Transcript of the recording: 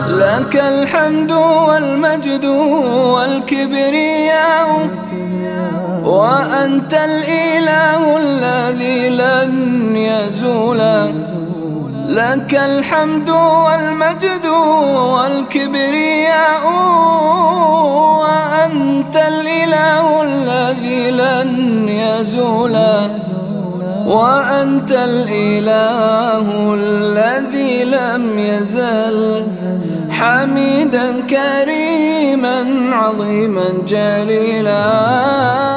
لك الحمد والمجد والكبرياء، وأنت الإله الذي لن يزول. لك الحمد والمجد والكبرياء، وأنت الإله الذي لن يزول. وأنت الإله الذي لم يزل حميدا كريما عظيما جليلا.